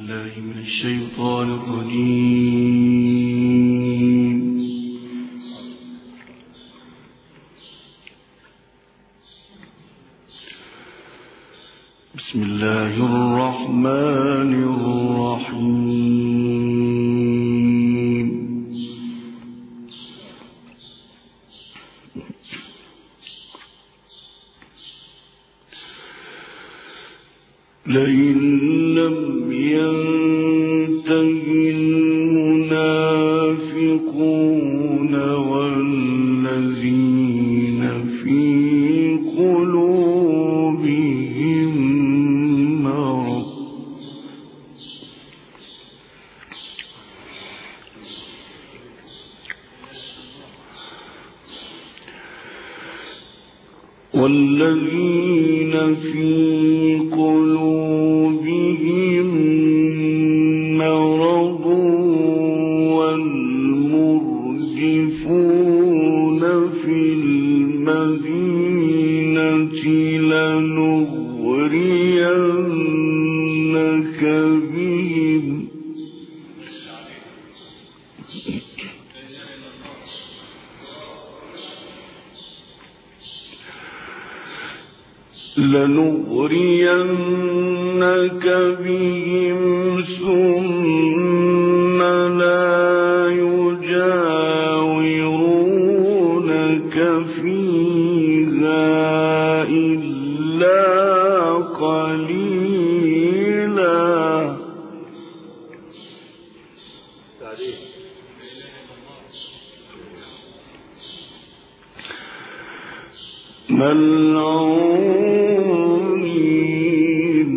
بالله من الشيطان الرجيم. بسم الله الرحمن الرحيم. لئن لم ينتهي المنافقون والذين في قلوبهم مرض والمرجفون في المدينة لنغرينك بهم ثم لا يجاورونك فيها إلا قليلا ملعونين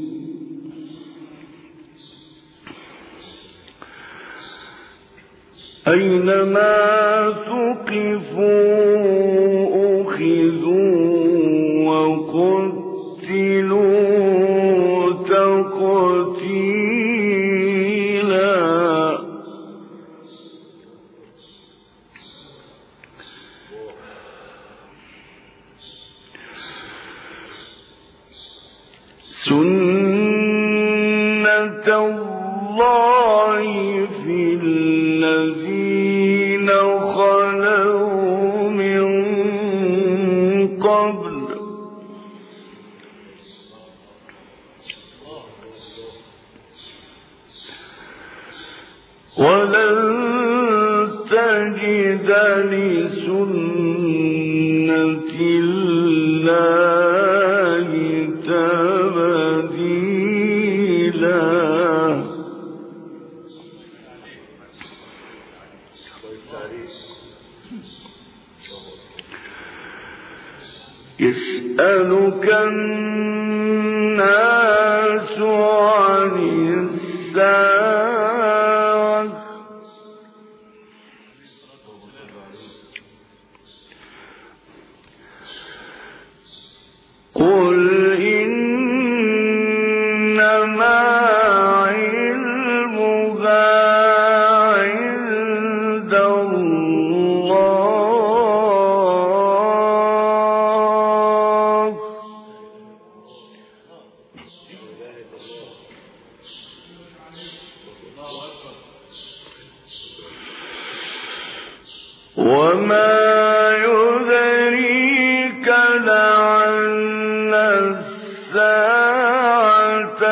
أينما ثقفوا أخذوا وقتلوا تقتيلا سنة الله في الذين خلوا من قبل ولن تجد لسنة الله تبديلا يسألك الناس عن الساعة قل إنما علمها عند الله وما يدريك لعل الساعة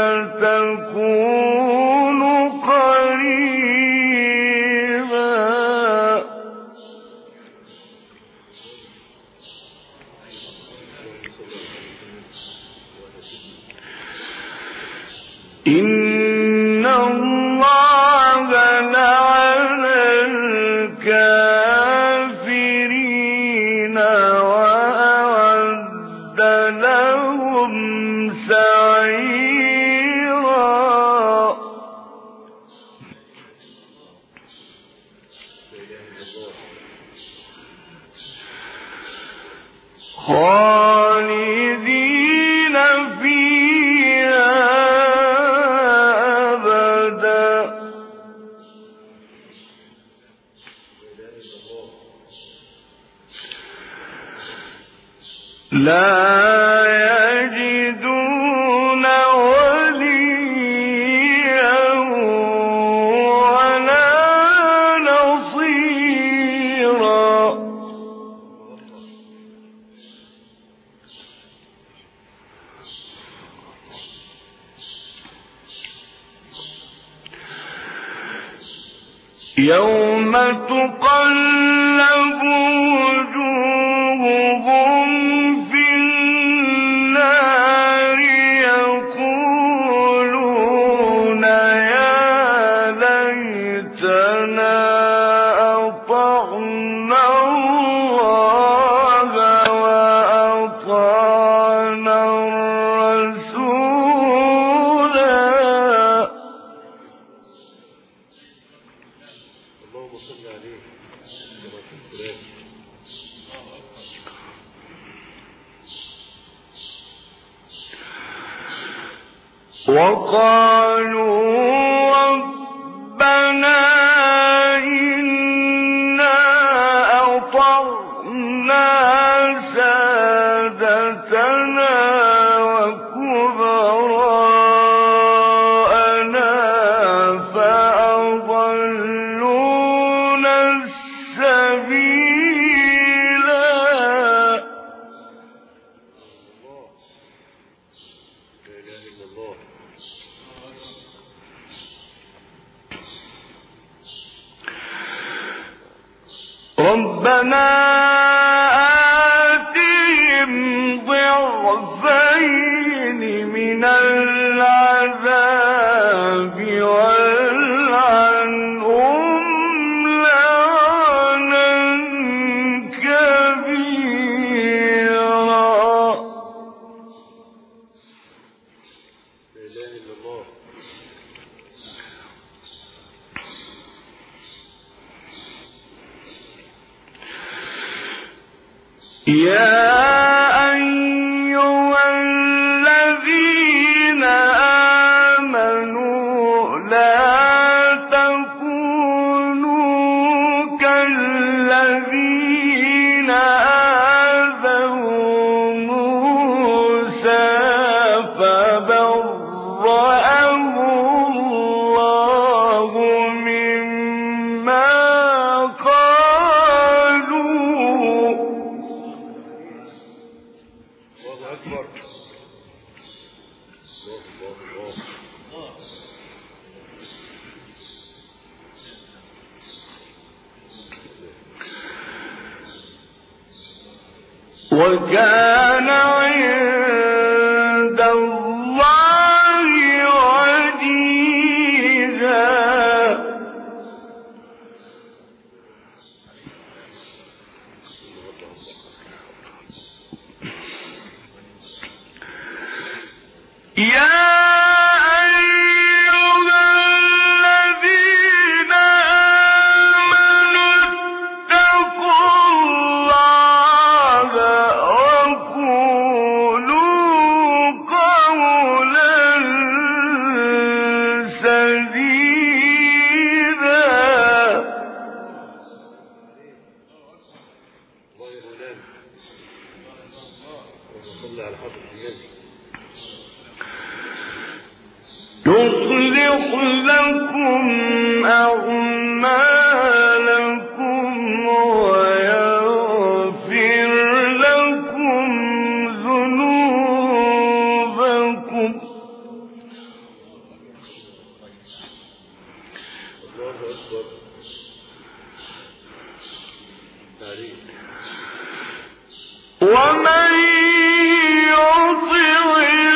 تكون قريبا إن الله لعن الكافرين وأعد لهم سعيرا خالدين فيها أبدا لا يجدون وليا يوم تقلب وجوههم في النار يقولون يا ليتنا أطعنا الله وأطعنا الرسولا. اللهم صل عليه وقالوا ربنا إنا أطعنا سادتنا وكبراءنا فأضلونا السبيلا. لا إله إلا الله. ربنا آتهم ضعفين من العذاب والعنهم لعنا كبيرا. لا إله إلا الله. يا أيها الذين آمنوا لا تكونوا كالذين آذوا موسى فبرأه الله مما قالوا. الله أكبر. الله. وكان عند الله وجيها. يا أيها الذين آمنوا اتقوا الله وقولوا قولا سديدا. الله يا مولانا. اللهم صل على حضرة النبي. يصلح لكم أعمالكم ويغفر لكم ذنوبكم. الله أكبر. عليه. ومن يطع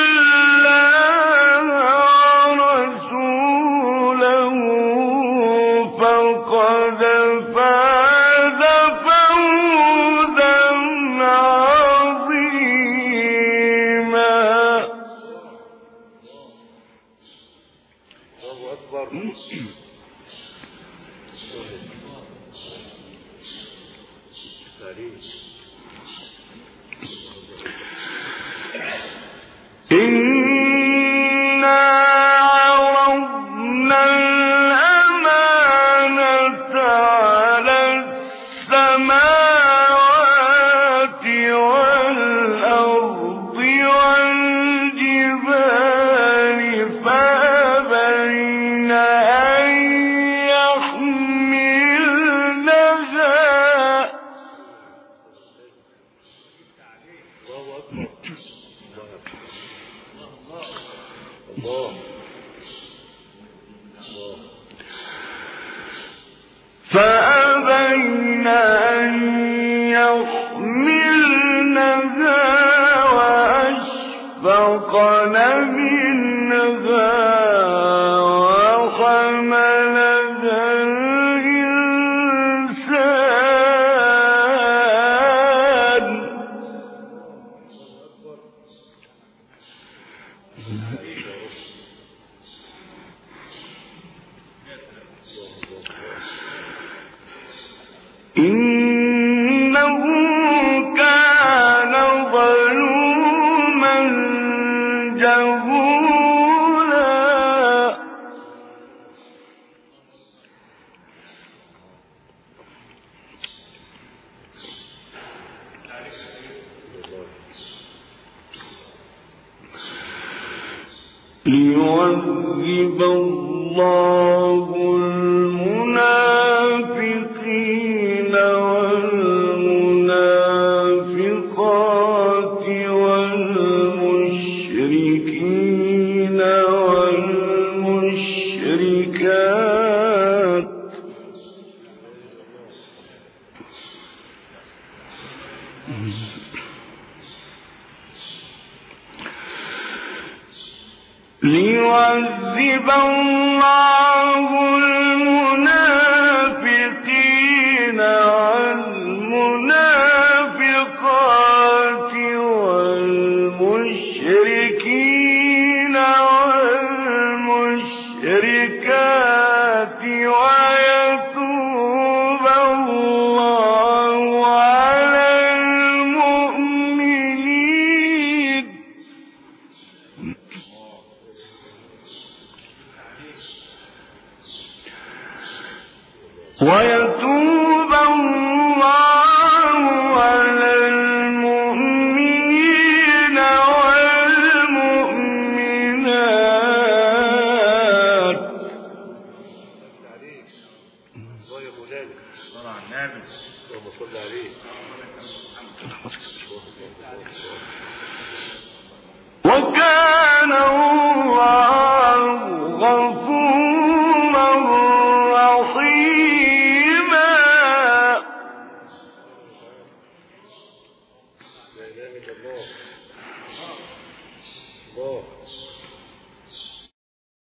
الله ورسوله فقد فاز فوزا عظيما. الله أكبر. عليه. إنا عرضنا الأمانة على السماوات والأرض والجبال فأبين أن يحملنها أن يحملنها وأشفقن منها وحملها الإنسان إنه كان ظلوما جهولا ليعذب الله المنافقين والمنافقات والمشركين والمشركات ليعذب الله المنافقين والمنافقات والمشركين والمشركات ويتوب الله على المؤمنين ويتوب